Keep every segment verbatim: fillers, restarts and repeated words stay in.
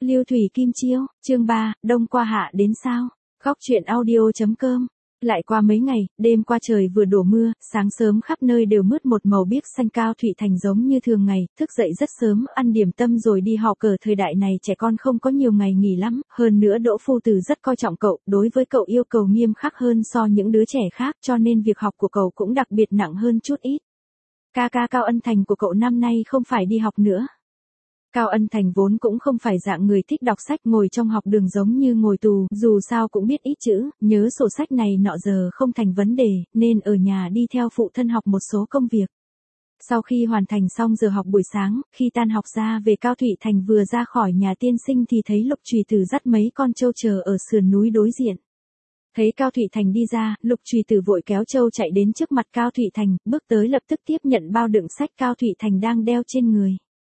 Lưu Thủy Kim Chiêu, chương ba, đông qua hạ đến sao? Góc truyện audio.com. Lại qua mấy ngày, đêm qua trời vừa đổ mưa, sáng sớm khắp nơi đều mướt một màu biếc xanh. Cao Thụy Thành giống như thường ngày, thức dậy rất sớm, ăn điểm tâm rồi đi học. Ở thời đại này trẻ con không có nhiều ngày nghỉ lắm, hơn nữa Đỗ Phu Tử rất coi trọng cậu, đối với cậu yêu cầu nghiêm khắc hơn so những đứa trẻ khác, cho nên việc học của cậu cũng đặc biệt nặng hơn chút ít. Ca ca Cao Ân Thành của cậu năm nay không phải đi học nữa. Cao Ân Thành vốn cũng không phải dạng người thích đọc sách, ngồi trong học đường giống như ngồi tù, dù sao cũng biết ít chữ, nhớ sổ sách này nọ giờ không thành vấn đề, nên ở nhà đi theo phụ thân học một số công việc. Sau khi hoàn thành xong giờ học buổi sáng, khi tan học ra về, Cao Thụy Thành vừa ra khỏi nhà tiên sinh thì thấy Lục Trùy Tử dắt mấy con trâu chờ ở sườn núi đối diện. Thấy Cao Thụy Thành đi ra, Lục Trùy Tử vội kéo trâu chạy đến trước mặt Cao Thụy Thành, bước tới lập tức tiếp nhận bao đựng sách Cao Thụy Thành đang đeo trên người.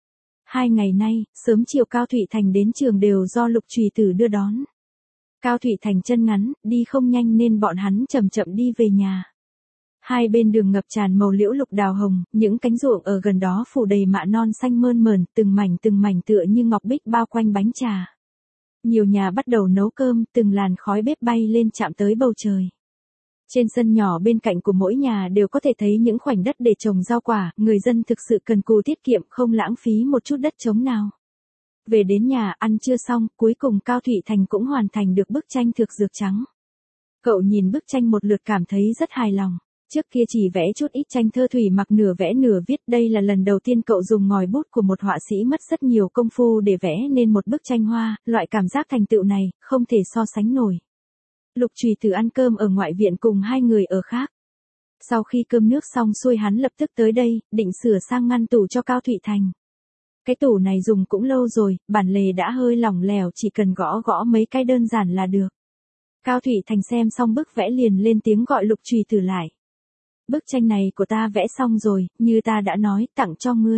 Hai ngày nay, sớm chiều Cao Thụy Thành đến trường đều do Lục Trùy Tử đưa đón. Cao Thụy Thành chân ngắn, đi không nhanh nên bọn hắn chậm chậm đi về nhà. Hai bên đường ngập tràn màu liễu lục đào hồng, những cánh ruộng ở gần đó phủ đầy mạ non xanh mơn mởn, từng mảnh từng mảnh tựa như ngọc bích bao quanh bánh trà. Nhiều nhà bắt đầu nấu cơm, từng làn khói bếp bay lên chạm tới bầu trời. Trên sân nhỏ bên cạnh của mỗi nhà đều có thể thấy những khoảnh đất để trồng rau quả, người dân thực sự cần cù tiết kiệm, không lãng phí một chút đất trống nào. Về đến nhà ăn trưa xong, cuối cùng Cao Thụy Thành cũng hoàn thành được bức tranh thực dược trắng. Cậu nhìn bức tranh một lượt cảm thấy rất hài lòng. Trước kia chỉ vẽ chút ít tranh thơ thủy mặc, nửa vẽ nửa viết, đây là lần đầu tiên cậu dùng ngòi bút của một họa sĩ mất rất nhiều công phu để vẽ nên một bức tranh hoa, loại cảm giác thành tựu này, không thể so sánh nổi. Lục Trùy Tử ăn cơm ở ngoại viện cùng hai người ở khác. Sau khi cơm nước xong xuôi hắn lập tức tới đây, định sửa sang ngăn tủ cho Cao Thụy Thành. Cái tủ này dùng cũng lâu rồi, bản lề đã hơi lỏng lẻo, chỉ cần gõ gõ mấy cái đơn giản là được. Cao Thụy Thành xem xong bức vẽ liền lên tiếng gọi Lục Trùy Tử lại. Bức tranh này của ta vẽ xong rồi, như ta đã nói, tặng cho ngươi.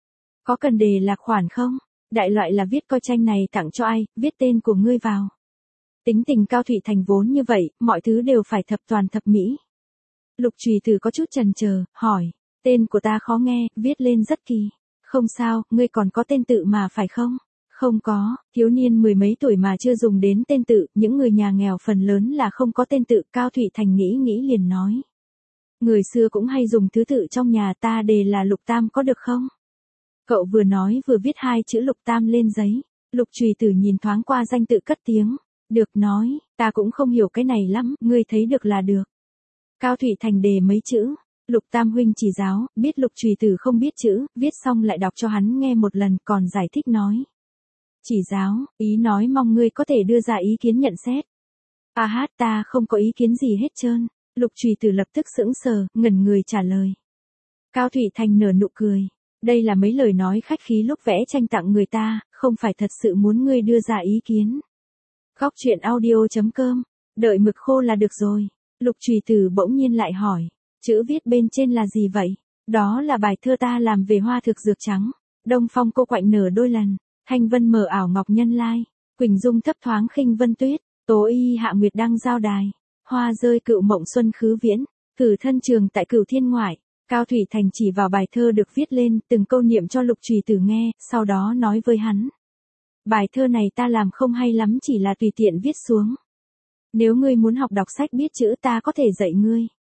Có cần đề lạc khoản không? Đại loại là viết coi tranh này tặng cho ai, viết tên của ngươi vào. Tính tình Cao Thụy Thành vốn như vậy, mọi thứ đều phải thập toàn thập mỹ. Lục Trùy Tử có chút chần chờ, hỏi, tên của ta khó nghe, viết lên rất kỳ. Không sao, ngươi còn có tên tự mà phải không? Không có, thiếu niên mười mấy tuổi mà chưa dùng đến tên tự, những người nhà nghèo phần lớn là không có tên tự. Cao Thụy Thành nghĩ nghĩ liền nói. Người xưa cũng hay dùng thứ tự trong nhà, ta đề là Lục Tam có được không? Cậu vừa nói vừa viết hai chữ Lục Tam lên giấy. Lục Trùy Tử nhìn thoáng qua danh tự cất tiếng. Được, nói, ta cũng không hiểu cái này lắm, ngươi thấy được là được. Cao Thụy Thành đề mấy chữ. Lục Tam huynh chỉ giáo, biết Lục Trùy Tử không biết chữ, viết xong lại đọc cho hắn nghe một lần, còn giải thích nói. Chỉ giáo, ý nói mong ngươi có thể đưa ra ý kiến nhận xét. À hát, ta không có ý kiến gì hết trơn. Lục Trùy Tử lập tức sững sờ, ngẩn người trả lời. Cao Thụy Thành nở nụ cười. Đây là mấy lời nói khách khí lúc vẽ tranh tặng người ta, không phải thật sự muốn ngươi đưa ra ý kiến. Góc truyện audio.com. Đợi mực khô là được rồi. Lục Trùy Tử bỗng nhiên lại hỏi. Chữ viết bên trên là gì vậy? Đó là bài thơ ta làm về hoa thực dược trắng. Đông phong cô quạnh nở đôi lần. Thanh vân mờ ảo ngọc nhân lai. Quỳnh dung thấp thoáng khinh vân tuyết. Tố y hạ nguyệt đăng giao đài. Hoa rơi cựu mộng xuân khứ viễn. Cử thân trường tại cửu thiên ngoại. Cao Thụy Thành chỉ vào bài thơ được viết lên, từng câu niệm cho Lục Trùy Tử nghe, sau đó nói với hắn. Bài thơ này ta làm không hay lắm, chỉ là tùy tiện viết xuống. Nếu ngươi muốn học đọc sách biết chữ ta có thể dạy ngươi.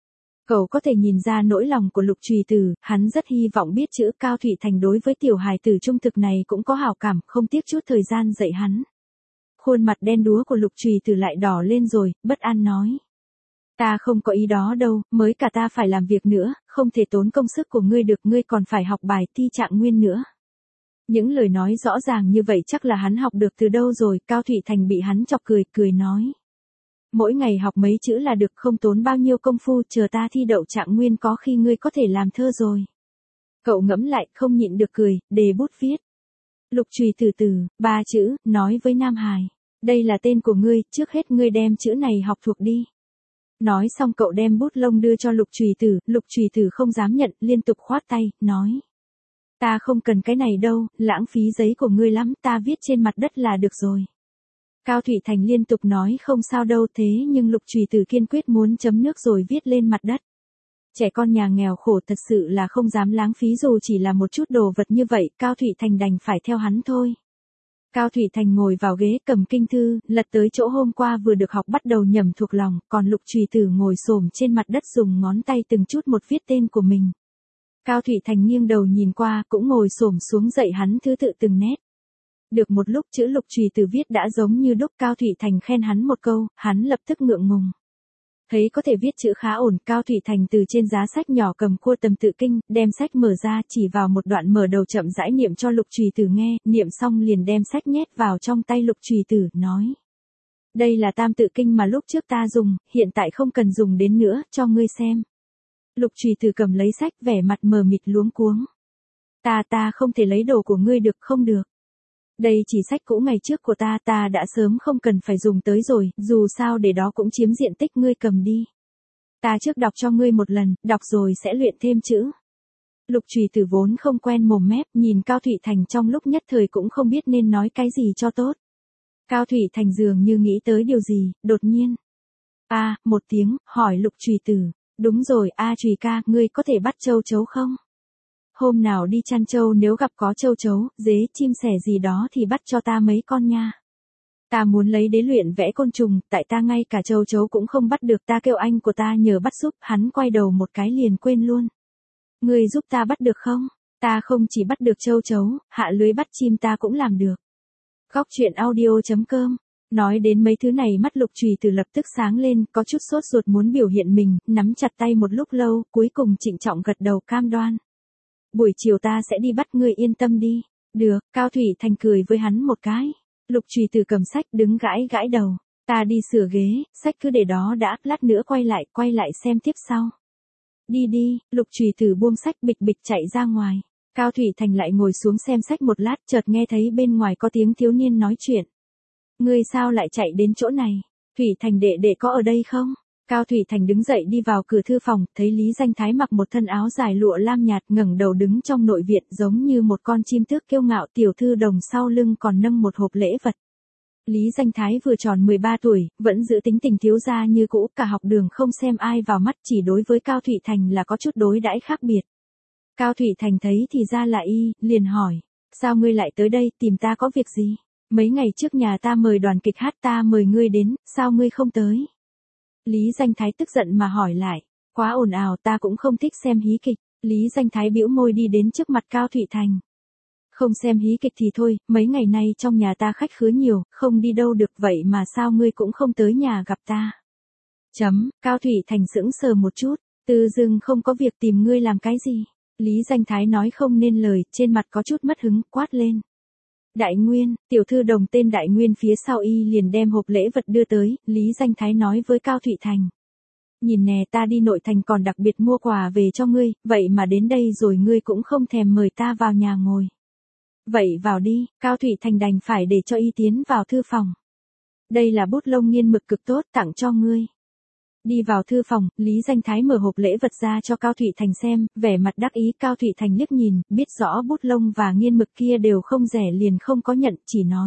Cậu có thể nhìn ra nỗi lòng của Lục Trùy Tử, hắn rất hy vọng biết chữ. Cao Thụy Thành đối với tiểu hài tử trung thực này cũng có hảo cảm, không tiếc chút thời gian dạy hắn. Khuôn mặt đen đúa của Lục Trùy Tử lại đỏ lên rồi, bất an nói. Ta không có ý đó đâu, mới cả ta phải làm việc nữa, không thể tốn công sức của ngươi được, ngươi còn phải học bài thi trạng nguyên nữa. Những lời nói rõ ràng như vậy chắc là hắn học được từ đâu rồi. Cao Thụy Thành bị hắn chọc cười, cười nói. Mỗi ngày học mấy chữ là được, không tốn bao nhiêu công phu, chờ ta thi đậu trạng nguyên có khi ngươi có thể làm thơ rồi. Cậu ngẫm lại, không nhịn được cười, đề bút viết. Lục Trùy Tử Tử, ba chữ, nói với Nam Hải. Đây là tên của ngươi, trước hết ngươi đem chữ này học thuộc đi. Nói xong cậu đem bút lông đưa cho Lục Trùy Tử, Lục Trùy Tử không dám nhận, liên tục khoát tay, nói. Ta không cần cái này đâu, lãng phí giấy của ngươi lắm, ta viết trên mặt đất là được rồi. Cao Thụy Thành liên tục nói không sao đâu, thế nhưng Lục Trùy Tử kiên quyết muốn chấm nước rồi viết lên mặt đất. Trẻ con nhà nghèo khổ thật sự là không dám lãng phí dù chỉ là một chút đồ vật như vậy, Cao Thụy Thành đành phải theo hắn thôi. Cao Thủy Thành ngồi vào ghế cầm kinh thư, lật tới chỗ hôm qua vừa được học bắt đầu nhẩm thuộc lòng, còn Lục Trùy Tử ngồi xổm trên mặt đất dùng ngón tay từng chút một viết tên của mình. Cao Thủy Thành nghiêng đầu nhìn qua, cũng ngồi xổm xuống dạy hắn thứ tự từng nét. Được một lúc chữ Lục Trùy Tử viết đã giống như đúc, Cao Thủy Thành khen hắn một câu, hắn lập tức ngượng ngùng. Thấy có thể viết chữ khá ổn, Cao Thủy Thành từ trên giá sách nhỏ cầm cua tầm tự kinh, đem sách mở ra, chỉ vào một đoạn mở đầu chậm rãi niệm cho Lục Trùy Tử nghe, niệm xong liền đem sách nhét vào trong tay Lục Trùy Tử, nói. Đây là tam tự kinh mà lúc trước ta dùng, hiện tại không cần dùng đến nữa, cho ngươi xem. Lục Trùy Tử cầm lấy sách, vẻ mặt mờ mịt luống cuống. Ta ta không thể lấy đồ của ngươi được, không được. Đây chỉ sách cũ ngày trước của ta, ta đã sớm không cần phải dùng tới rồi, dù sao để đó cũng chiếm diện tích, ngươi cầm đi. Ta trước đọc cho ngươi một lần, đọc rồi sẽ luyện thêm chữ. Lục Trùy Tử vốn không quen mồm mép, nhìn Cao Thủy Thành trong lúc nhất thời cũng không biết nên nói cái gì cho tốt. Cao Thủy Thành dường như nghĩ tới điều gì, đột nhiên. A, à, một tiếng, hỏi Lục Trùy Tử, đúng rồi, a à, Trùy ca, ngươi có thể bắt châu chấu không? Hôm nào đi chăn trâu nếu gặp có châu chấu, dế, chim sẻ gì đó thì bắt cho ta mấy con nha. Ta muốn lấy đế luyện vẽ côn trùng, tại ta ngay cả châu chấu cũng không bắt được, ta kêu anh của ta nhờ bắt giúp, hắn quay đầu một cái liền quên luôn. Ngươi giúp ta bắt được không? Ta không chỉ bắt được châu chấu, hạ lưới bắt chim ta cũng làm được. Góc truyện audio chấm com. Nói đến mấy thứ này mắt Lục Trùy Tử lập tức sáng lên, có chút sốt ruột muốn biểu hiện mình, nắm chặt tay một lúc lâu, cuối cùng trịnh trọng gật đầu cam đoan. Buổi chiều ta sẽ đi bắt, ngươi yên tâm đi. Được, Cao Thủy Thành cười với hắn một cái. Lục Trùy Tử cầm sách đứng gãi gãi đầu. Ta đi sửa ghế, sách cứ để đó đã, lát nữa quay lại, quay lại xem tiếp sau. Đi đi, Lục Trùy Tử buông sách bịch bịch chạy ra ngoài. Cao Thủy Thành lại ngồi xuống xem sách một lát, chợt nghe thấy bên ngoài có tiếng thiếu niên nói chuyện. Ngươi sao lại chạy đến chỗ này? Thủy Thành đệ đệ có ở đây không? Cao Thủy Thành đứng dậy đi vào cửa thư phòng, thấy Lý Danh Thái mặc một thân áo dài lụa lam nhạt, ngẩng đầu đứng trong nội viện giống như một con chim tước kiêu ngạo, tiểu thư đồng sau lưng còn nâng một hộp lễ vật. Lý Danh Thái vừa tròn mười ba tuổi, vẫn giữ tính tình thiếu gia như cũ, cả học đường không xem ai vào mắt, chỉ đối với Cao Thủy Thành là có chút đối đãi khác biệt. Cao Thủy Thành thấy thì ra là y, liền hỏi, sao ngươi lại tới đây, tìm ta có việc gì? Mấy ngày trước nhà ta mời đoàn kịch hát, ta mời ngươi đến, sao ngươi không tới? Lý Danh Thái tức giận mà hỏi lại, quá ồn ào, ta cũng không thích xem hí kịch. Lý Danh Thái bĩu môi đi đến trước mặt Cao Thủy Thành. Không xem hí kịch thì thôi, mấy ngày nay trong nhà ta khách khứa nhiều, không đi đâu được, vậy mà sao ngươi cũng không tới nhà gặp ta? Chấm, Cao Thủy Thành sững sờ một chút, tự dưng không có việc tìm ngươi làm cái gì? Lý Danh Thái nói không nên lời, trên mặt có chút mất hứng, quát lên. Đại Nguyên, tiểu thư đồng tên Đại Nguyên phía sau y liền đem hộp lễ vật đưa tới, Lý Danh Thái nói với Cao Thủy Thành. Nhìn nè, ta đi nội thành còn đặc biệt mua quà về cho ngươi, vậy mà đến đây rồi ngươi cũng không thèm mời ta vào nhà ngồi. Vậy vào đi, Cao Thủy Thành đành phải để cho y tiến vào thư phòng. Đây là bút lông nghiên mực cực tốt, tặng cho ngươi. Đi vào thư phòng, Lý Danh Thái mở hộp lễ vật ra cho Cao Thủy Thành xem, vẻ mặt đắc ý. Cao Thủy Thành liếc nhìn, biết rõ bút lông và nghiên mực kia đều không rẻ liền không có nhận, chỉ nói.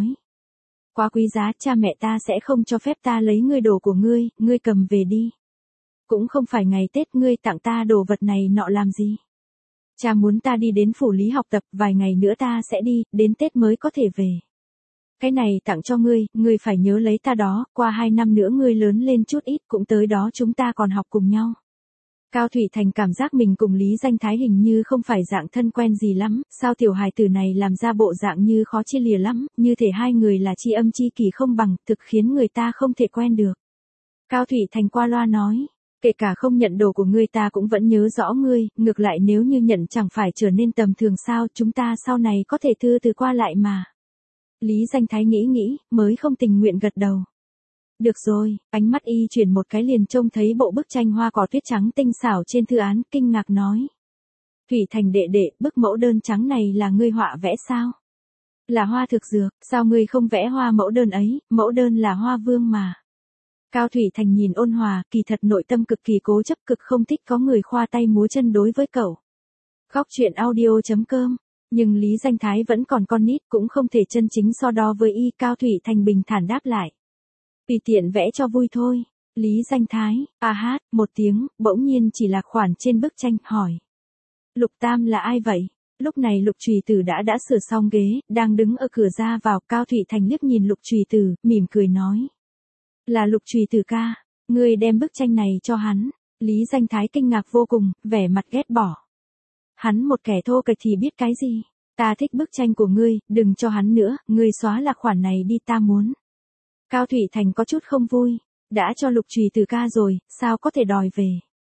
Quá quý giá, cha mẹ ta sẽ không cho phép ta lấy ngươi đồ của ngươi, ngươi cầm về đi. Cũng không phải ngày Tết ngươi tặng ta đồ vật này nọ làm gì. Cha muốn ta đi đến phủ lý học tập, vài ngày nữa ta sẽ đi, đến Tết mới có thể về. Cái này tặng cho ngươi, ngươi phải nhớ lấy ta đó, qua hai năm nữa ngươi lớn lên chút ít cũng tới đó chúng ta còn học cùng nhau. Cao Thủy Thành cảm giác mình cùng Lý Danh Thái hình như không phải dạng thân quen gì lắm, sao tiểu hài tử này làm ra bộ dạng như khó chia lìa lắm, như thể hai người là chi âm chi kỳ không bằng, thực khiến người ta không thể quen được. Cao Thủy Thành qua loa nói, kể cả không nhận đồ của ngươi ta cũng vẫn nhớ rõ ngươi, ngược lại nếu như nhận chẳng phải trở nên tầm thường sao, chúng ta sau này có thể thư từ qua lại mà. Lý Danh Thái nghĩ nghĩ, mới không tình nguyện gật đầu. Được rồi, ánh mắt y chuyển một cái liền trông thấy bộ bức tranh hoa cỏ tuyết trắng tinh xảo trên thư án, kinh ngạc nói. Thủy Thành đệ đệ, bức mẫu đơn trắng này là ngươi họa vẽ sao? Là hoa thực dược, sao ngươi không vẽ hoa mẫu đơn ấy, mẫu đơn là hoa vương mà. Cao Thủy Thành nhìn ôn hòa, kỳ thật nội tâm cực kỳ cố chấp, cực không thích có người khoa tay múa chân đối với cậu. Góc truyện audio chấm com. Nhưng Lý Danh Thái vẫn còn con nít, cũng không thể chân chính so đo với y. Cao Thủy Thành bình thản đáp lại. Tùy tiện vẽ cho vui thôi. Lý Danh Thái, a hát, một tiếng, bỗng nhiên chỉ là khoản trên bức tranh, hỏi. Lục Tam là ai vậy? Lúc này Lục Trùy Tử đã đã sửa xong ghế, đang đứng ở cửa ra vào. Cao Thụy Thành liếc nhìn Lục Trùy Tử, mỉm cười nói. Là Lục Trùy Tử ca, ngươi đem bức tranh này cho hắn. Lý Danh Thái kinh ngạc vô cùng, vẻ mặt ghét bỏ. Hắn một kẻ thô kệch thì biết cái gì? Ta thích bức tranh của ngươi, đừng cho hắn nữa, ngươi xóa lạc khoản này đi, ta muốn. Cao Thụy Thành có chút không vui. Đã cho Lục Trùy Tử ca rồi, sao có thể đòi về?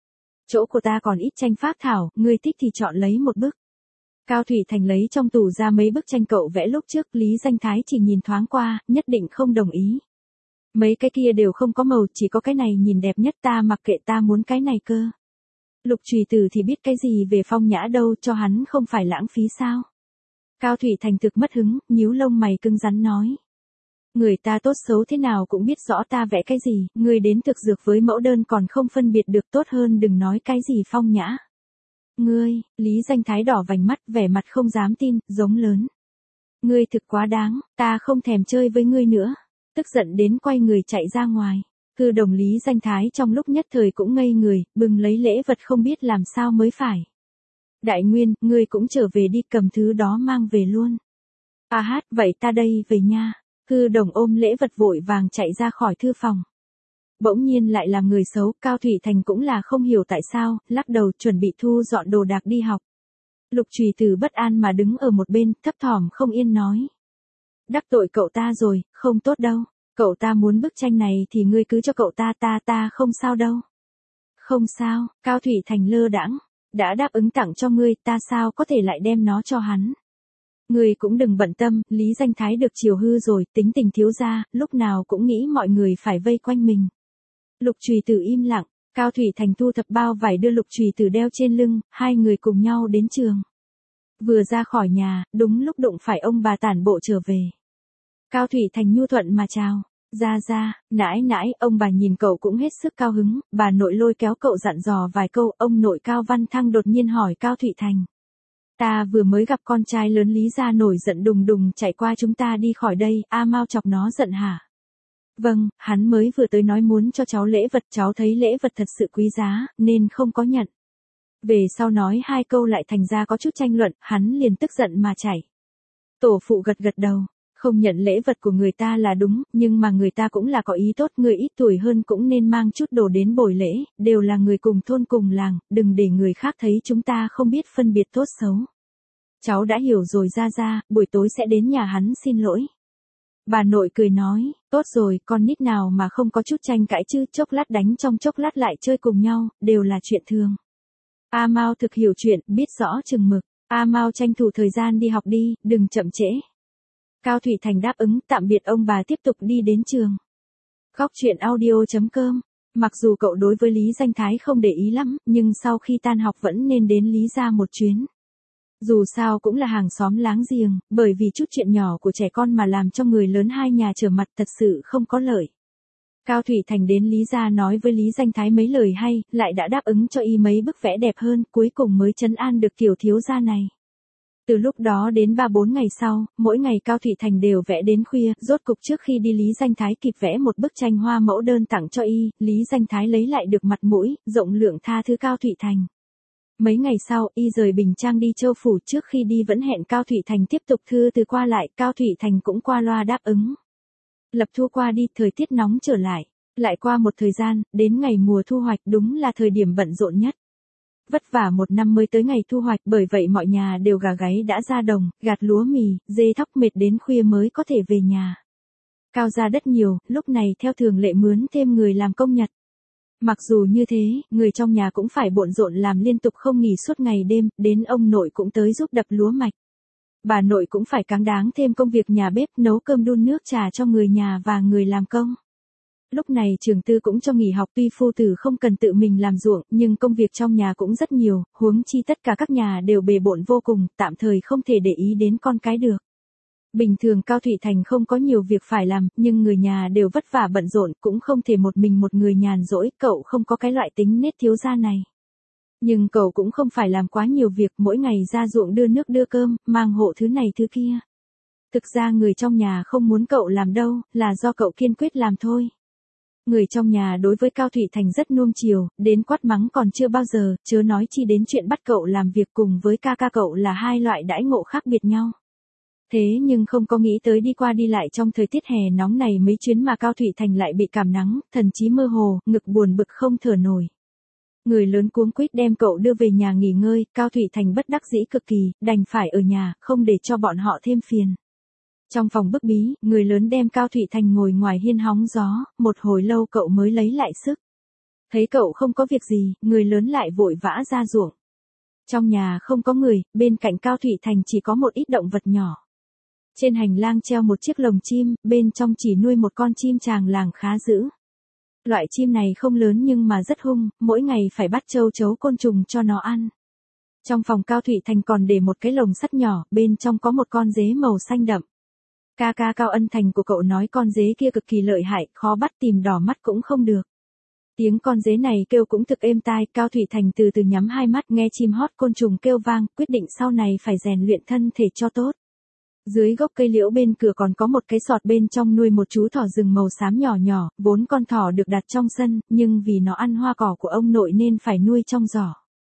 Chỗ của ta còn ít tranh phác thảo, ngươi thích thì chọn lấy một bức. Cao Thụy Thành lấy trong tủ ra mấy bức tranh cậu vẽ lúc trước, Lý Danh Thái chỉ nhìn thoáng qua, nhất định không đồng ý. Mấy cái kia đều không có màu, chỉ có cái này nhìn đẹp nhất, ta mặc kệ, ta muốn cái này cơ. Lục Trùy Tử thì biết cái gì về phong nhã đâu, cho hắn không phải lãng phí sao? Cao Thụy Thành thực mất hứng, nhíu lông mày cứng rắn nói. Người ta tốt xấu thế nào cũng biết rõ ta vẽ cái gì, người đến thực dược với mẫu đơn còn không phân biệt được, tốt hơn đừng nói cái gì phong nhã. Ngươi, Lý Danh Thái đỏ vành mắt, vẻ mặt không dám tin, giống lớn. Ngươi thực quá đáng, ta không thèm chơi với ngươi nữa. Tức giận đến quay người chạy ra ngoài. Cư đồng Lý Danh Thái trong lúc nhất thời cũng ngây người, bừng lấy lễ vật không biết làm sao mới phải. Đại Nguyên, ngươi cũng trở về đi, cầm thứ đó mang về luôn. À hát, vậy ta đây về nha. Cư đồng ôm lễ vật vội vàng chạy ra khỏi thư phòng. Bỗng nhiên lại là người xấu, Cao Thụy Thành cũng là không hiểu tại sao, lắc đầu chuẩn bị thu dọn đồ đạc đi học. Lục Trùy Tử bất an mà đứng ở một bên, thấp thỏm không yên nói. Đắc tội cậu ta rồi, không tốt đâu. Cậu ta muốn bức tranh này thì ngươi cứ cho cậu ta, ta ta không sao đâu. Không sao, Cao Thụy Thành lơ đãng, đã đáp ứng tặng cho ngươi, ta sao có thể lại đem nó cho hắn. Ngươi cũng đừng bận tâm, Lý Danh Thái được chiều hư rồi, tính tình thiếu gia, lúc nào cũng nghĩ mọi người phải vây quanh mình. Lục Trùy Tử im lặng, Cao Thụy Thành thu thập bao vải đưa Lục Trùy Tử đeo trên lưng, hai người cùng nhau đến trường. Vừa ra khỏi nhà, đúng lúc đụng phải ông bà tản bộ trở về. Cao Thụy Thành nhu thuận mà chào. Ra ra, nãi nãi, ông bà nhìn cậu cũng hết sức cao hứng, bà nội lôi kéo cậu dặn dò vài câu, ông nội Cao Văn Thăng đột nhiên hỏi Cao Thụy Thành. Ta vừa mới gặp con trai lớn Lý gia nổi giận đùng đùng chạy qua chúng ta đi khỏi đây, A Mao chọc nó giận hả? Vâng, hắn mới vừa tới nói muốn cho cháu lễ vật, cháu thấy lễ vật thật sự quý giá, nên không có nhận. Về sau nói hai câu lại thành ra có chút tranh luận, hắn liền tức giận mà chảy. Tổ phụ gật gật đầu. Không nhận lễ vật của người ta là đúng, nhưng mà người ta cũng là có ý tốt, người ít tuổi hơn cũng nên mang chút đồ đến bồi lễ, đều là người cùng thôn cùng làng, đừng để người khác thấy chúng ta không biết phân biệt tốt xấu. Cháu đã hiểu rồi ra ra, buổi tối sẽ đến nhà hắn xin lỗi. Bà nội cười nói, tốt rồi, con nít nào mà không có chút tranh cãi chứ, chốc lát đánh trong chốc lát lại chơi cùng nhau, đều là chuyện thường. A Mao thực hiểu chuyện, biết rõ chừng mực. A Mao tranh thủ thời gian đi học đi, đừng chậm trễ. Cao Thụy Thành đáp ứng, tạm biệt ông bà tiếp tục đi đến trường. Góc truyện audio chấm com. Mặc dù cậu đối với Lý Danh Thái không để ý lắm, nhưng sau khi tan học vẫn nên đến Lý gia một chuyến. Dù sao cũng là hàng xóm láng giềng, bởi vì chút chuyện nhỏ của trẻ con mà làm cho người lớn hai nhà trở mặt thật sự không có lợi. Cao Thụy Thành đến Lý gia nói với Lý Danh Thái mấy lời hay, lại đã đáp ứng cho y mấy bức vẽ đẹp hơn, cuối cùng mới trấn an được tiểu thiếu gia này. Từ lúc đó đến ba bốn ngày sau, mỗi ngày Cao Thụy Thành đều vẽ đến khuya, rốt cục trước khi đi Lý Danh Thái kịp vẽ một bức tranh hoa mẫu đơn tặng cho y, Lý Danh Thái lấy lại được mặt mũi, rộng lượng tha thứ Cao Thụy Thành. Mấy ngày sau, y rời Bình Trang đi Châu Phủ, trước khi đi vẫn hẹn Cao Thụy Thành tiếp tục thư từ qua lại, Cao Thụy Thành cũng qua loa đáp ứng. Lập thu qua đi, thời tiết nóng trở lại. Lại qua một thời gian, đến ngày mùa thu hoạch đúng là thời điểm bận rộn nhất. Vất vả một năm mới tới ngày thu hoạch, bởi vậy mọi nhà đều gà gáy đã ra đồng, gặt lúa mì, dê thóc, mệt đến khuya mới có thể về nhà. Cao ra đất nhiều, lúc này theo thường lệ mướn thêm người làm công nhật. Mặc dù như thế, người trong nhà cũng phải bộn rộn làm liên tục không nghỉ suốt ngày đêm, đến ông nội cũng tới giúp đập lúa mạch. Bà nội cũng phải cáng đáng thêm công việc nhà bếp, nấu cơm đun nước trà cho người nhà và người làm công. Lúc này Trường Tư cũng cho nghỉ học, tuy phu tử không cần tự mình làm ruộng, nhưng công việc trong nhà cũng rất nhiều, huống chi tất cả các nhà đều bề bộn vô cùng, tạm thời không thể để ý đến con cái được. Bình thường Cao Thụy Thành không có nhiều việc phải làm, nhưng người nhà đều vất vả bận rộn, cũng không thể một mình một người nhàn rỗi, cậu không có cái loại tính nết thiếu gia này. Nhưng cậu cũng không phải làm quá nhiều việc, mỗi ngày ra ruộng đưa nước đưa cơm, mang hộ thứ này thứ kia. Thực ra người trong nhà không muốn cậu làm đâu, là do cậu kiên quyết làm thôi. Người trong nhà đối với Cao Thụy Thành rất nuông chiều, đến quát mắng còn chưa bao giờ, chớ nói chi đến chuyện bắt cậu làm việc cùng với ca ca cậu là hai loại đãi ngộ khác biệt nhau. Thế nhưng không có nghĩ tới đi qua đi lại trong thời tiết hè nóng này mấy chuyến mà Cao Thụy Thành lại bị cảm nắng, thần trí mơ hồ, ngực buồn bực không thở nổi. Người lớn cuống quýt đem cậu đưa về nhà nghỉ ngơi, Cao Thụy Thành bất đắc dĩ cực kỳ, đành phải ở nhà, không để cho bọn họ thêm phiền. Trong phòng bức bí, người lớn đem Cao Thụy Thành ngồi ngoài hiên hóng gió, một hồi lâu cậu mới lấy lại sức. Thấy cậu không có việc gì, người lớn lại vội vã ra ruộng. Trong nhà không có người, bên cạnh Cao Thụy Thành chỉ có một ít động vật nhỏ. Trên hành lang treo một chiếc lồng chim, bên trong chỉ nuôi một con chim tràng làng khá dữ. Loại chim này không lớn nhưng mà rất hung, mỗi ngày phải bắt châu chấu côn trùng cho nó ăn. Trong phòng Cao Thụy Thành còn để một cái lồng sắt nhỏ, bên trong có một con dế màu xanh đậm. Ca ca Cao Ân Thành của cậu nói con dế kia cực kỳ lợi hại, khó bắt tìm đỏ mắt cũng không được. Tiếng con dế này kêu cũng thực êm tai, Cao Thụy Thành từ từ nhắm hai mắt nghe chim hót côn trùng kêu vang, quyết định sau này phải rèn luyện thân thể cho tốt. Dưới gốc cây liễu bên cửa còn có một cái sọt bên trong nuôi một chú thỏ rừng màu xám nhỏ nhỏ, vốn con thỏ được đặt trong sân, nhưng vì nó ăn hoa cỏ của ông nội nên phải nuôi trong giỏ.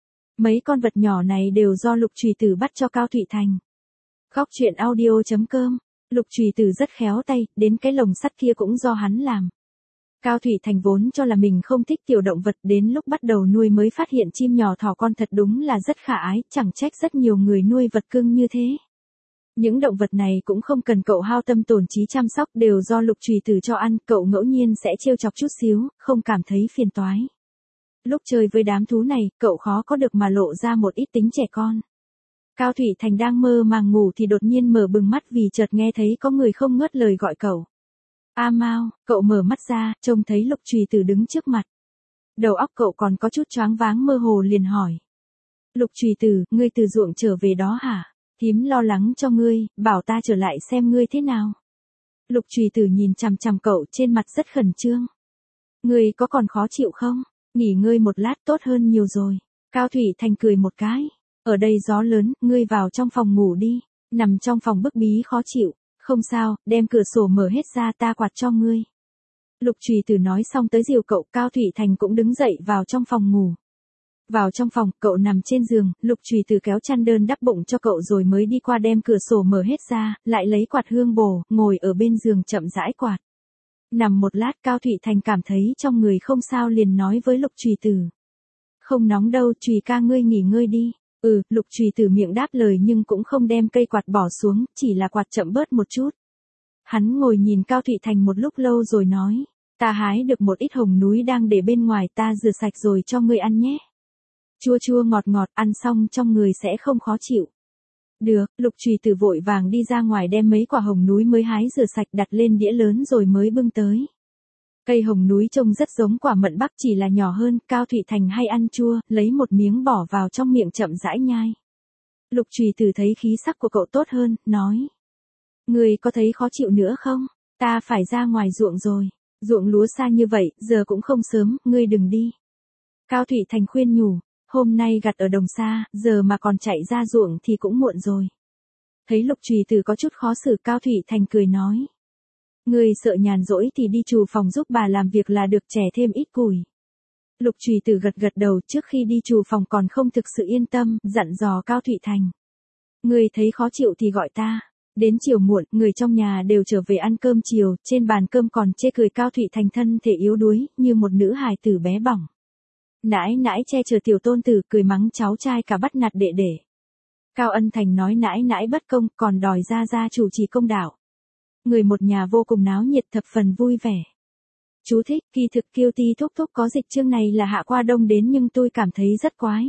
Mấy con vật nhỏ này đều do Lục Trùy Tử bắt cho Cao Thụy Thành. Khóc chuyện audio chấm com. Lục Trùy Tử rất khéo tay, đến cái lồng sắt kia cũng do hắn làm. Cao Thụy Thành vốn cho là mình không thích tiểu động vật, đến lúc bắt đầu nuôi mới phát hiện chim nhỏ thỏ con thật đúng là rất khả ái, chẳng trách rất nhiều người nuôi vật cưng như thế. Những động vật này cũng không cần cậu hao tâm tổn trí chăm sóc, đều do Lục Trùy Tử cho ăn, cậu ngẫu nhiên sẽ trêu chọc chút xíu, không cảm thấy phiền toái. Lúc chơi với đám thú này, cậu khó có được mà lộ ra một ít tính trẻ con. Cao Thụy Thành đang mơ màng ngủ thì đột nhiên mở bừng mắt vì chợt nghe thấy có người không ngớt lời gọi cậu. A Mao, cậu mở mắt ra, trông thấy Lục Trùy Tử đứng trước mặt. Đầu óc cậu còn có chút choáng váng mơ hồ liền hỏi. Lục Trùy Tử, ngươi từ ruộng trở về đó hả? Thím lo lắng cho ngươi, bảo ta trở lại xem ngươi thế nào. Lục Trùy Tử nhìn chằm chằm cậu trên mặt rất khẩn trương. Ngươi có còn khó chịu không? Nghỉ ngơi một lát tốt hơn nhiều rồi. Cao Thụy Thành cười một cái. Ở đây gió lớn, ngươi vào trong phòng ngủ đi. Nằm trong phòng bức bí khó chịu. Không sao, đem cửa sổ mở hết ra ta quạt cho ngươi. Lục Trùy Tử nói xong tới dìu cậu, Cao Thụy Thành cũng đứng dậy vào trong phòng ngủ. Vào trong phòng, cậu nằm trên giường, Lục Trùy Tử kéo chăn đơn đắp bụng cho cậu rồi mới đi qua đem cửa sổ mở hết ra, lại lấy quạt hương bổ, ngồi ở bên giường chậm rãi quạt. Nằm một lát Cao Thụy Thành cảm thấy trong người không sao liền nói với Lục Trùy Tử. Không nóng đâu, Trùy ca ngươi nghỉ ngơi đi. Ừ, Lục Trùy Tử miệng đáp lời nhưng cũng không đem cây quạt bỏ xuống, chỉ là quạt chậm bớt một chút. Hắn ngồi nhìn Cao Thụy Thành một lúc lâu rồi nói, ta hái được một ít hồng núi đang để bên ngoài, ta rửa sạch rồi cho ngươi ăn nhé. Chua chua ngọt ngọt, ăn xong trong người sẽ không khó chịu. Được, Lục Trùy Tử vội vàng đi ra ngoài đem mấy quả hồng núi mới hái rửa sạch đặt lên đĩa lớn rồi mới bưng tới. Cây hồng núi trông rất giống quả mận bắc chỉ là nhỏ hơn, Cao Thụy Thành hay ăn chua, lấy một miếng bỏ vào trong miệng chậm rãi nhai. Lục Trùy Tử thấy khí sắc của cậu tốt hơn, nói. Ngươi có thấy khó chịu nữa không? Ta phải ra ngoài ruộng rồi. Ruộng lúa xa như vậy, giờ cũng không sớm, ngươi đừng đi. Cao Thụy Thành khuyên nhủ. Hôm nay gặt ở đồng xa, giờ mà còn chạy ra ruộng thì cũng muộn rồi. Thấy Lục Trùy Tử có chút khó xử, Cao Thụy Thành cười nói. Ngươi sợ nhàn rỗi thì đi trù phòng giúp bà làm việc là được, chẻ thêm ít củi. Lục Trùy Tử gật gật đầu, trước khi đi trù phòng còn không thực sự yên tâm, dặn dò Cao Thụy Thành. Ngươi thấy khó chịu thì gọi ta. Đến chiều muộn, người trong nhà đều trở về ăn cơm chiều, trên bàn cơm còn chê cười Cao Thụy Thành thân thể yếu đuối, như một nữ hài tử bé bỏng. Nãi nãi che chở tiểu tôn tử, cười mắng cháu trai cả bắt nạt đệ đệ. Cao Ân Thành nói nãi nãi bất công, còn đòi ra ra chủ trì công đạo. Người một nhà vô cùng náo nhiệt, thập phần vui vẻ. Chú thích, kỳ thực Kiêu Ti thúc thúc có dịch chương này là hạ qua đông đến nhưng tôi cảm thấy rất quái.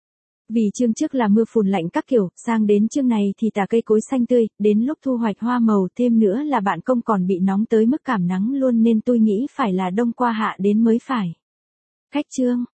Vì chương trước là mưa phùn lạnh các kiểu, sang đến chương này thì tả cây cối xanh tươi, đến lúc thu hoạch hoa màu, thêm nữa là bạn công còn bị nóng tới mức cảm nắng luôn nên tôi nghĩ phải là đông qua hạ đến mới phải. Khách chương.